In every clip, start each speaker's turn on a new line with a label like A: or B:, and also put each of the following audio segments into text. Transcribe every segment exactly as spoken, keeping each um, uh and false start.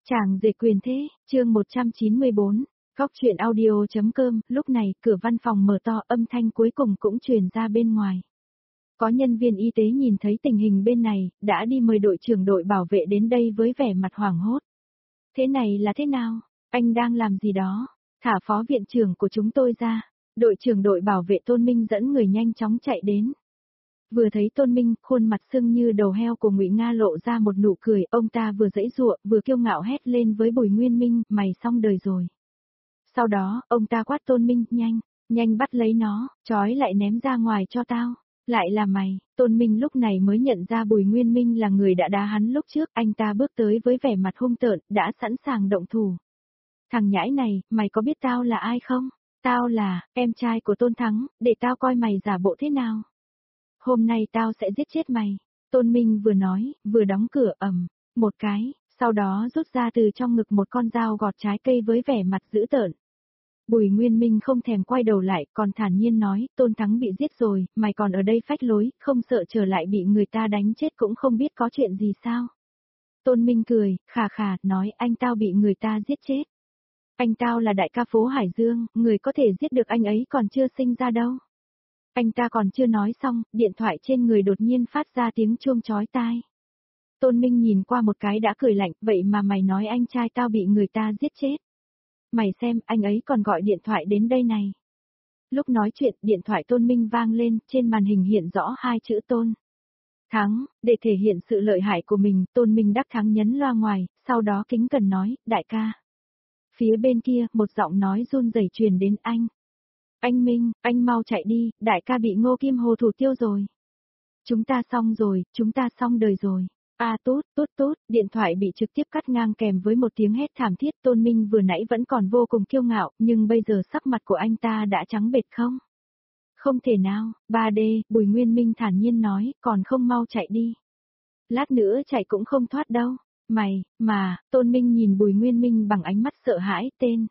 A: Chàng rể quyền thế, chương một trăm chín mươi bốn, góc truyện audio.com, lúc này cửa văn phòng mở to, âm thanh cuối cùng cũng truyền ra bên ngoài. Có nhân viên y tế nhìn thấy tình hình bên này, đã đi mời đội trưởng đội bảo vệ đến đây với vẻ mặt hoảng hốt. Thế này là thế nào? Anh đang làm gì đó? Thả phó viện trưởng của chúng tôi ra. Đội trưởng đội bảo vệ Tôn Minh dẫn người nhanh chóng chạy đến. Vừa thấy Tôn Minh, khuôn mặt sưng như đầu heo của Ngụy Nga lộ ra một nụ cười, ông ta vừa giãy giụa, vừa kiêu ngạo hét lên với Bùi Nguyên Minh, mày xong đời rồi. Sau đó, ông ta quát Tôn Minh, nhanh, nhanh bắt lấy nó, trói lại ném ra ngoài cho tao. Lại là mày, Tôn Minh lúc này mới nhận ra Bùi Nguyên Minh là người đã đá hắn lúc trước, anh ta bước tới với vẻ mặt hung tợn, đã sẵn sàng động thủ. Thằng nhãi này, mày có biết tao là ai không? Tao là, em trai của Tôn Thắng, để tao coi mày giả bộ thế nào. Hôm nay tao sẽ giết chết mày. Tôn Minh vừa nói, vừa đóng cửa ầm, một cái, sau đó rút ra từ trong ngực một con dao gọt trái cây với vẻ mặt dữ tợn. Bùi Nguyên Minh không thèm quay đầu lại, còn thản nhiên nói, Tôn Thắng bị giết rồi, mày còn ở đây phách lối, không sợ trở lại bị người ta đánh chết cũng không biết có chuyện gì sao. Tôn Minh cười, khà khà, nói anh tao bị người ta giết chết. Anh tao là đại ca phố Hải Dương, người có thể giết được anh ấy còn chưa sinh ra đâu. Anh ta còn chưa nói xong, điện thoại trên người đột nhiên phát ra tiếng chuông chói tai. Tôn Minh nhìn qua một cái đã cười lạnh, vậy mà mày nói anh trai tao bị người ta giết chết. Mày xem, anh ấy còn gọi điện thoại đến đây này. Lúc nói chuyện, điện thoại Tôn Minh vang lên, trên màn hình hiện rõ hai chữ Tôn Thắng, để thể hiện sự lợi hại của mình, Tôn Minh đắc thắng nhấn loa ngoài, sau đó kính cẩn nói, đại ca. Phía bên kia, một giọng nói run rẩy truyền đến anh. Anh Minh, anh mau chạy đi, đại ca bị Ngô Kim Hồ thủ tiêu rồi. Chúng ta xong rồi, chúng ta xong đời rồi. À tốt, tốt tốt, điện thoại bị trực tiếp cắt ngang kèm với một tiếng hét thảm thiết. Tôn Minh vừa nãy vẫn còn vô cùng kiêu ngạo, nhưng bây giờ sắc mặt của anh ta đã trắng bệch không? Không thể nào, ba D, Bùi Nguyên Minh thản nhiên nói, còn không mau chạy đi. Lát nữa chạy cũng không thoát đâu. Mày, mà, Tôn Minh nhìn Bùi Nguyên Minh bằng ánh mắt sợ hãi, tên.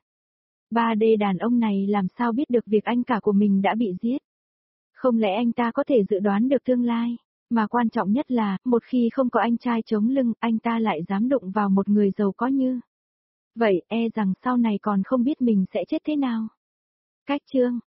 A: ba D đàn ông này làm sao biết được việc anh cả của mình đã bị giết? Không lẽ anh ta có thể dự đoán được tương lai? Mà quan trọng nhất là, một khi không có anh trai chống lưng, anh ta lại dám đụng vào một người giàu có như. Vậy, e rằng sau này còn không biết mình sẽ chết thế nào. Cách chương.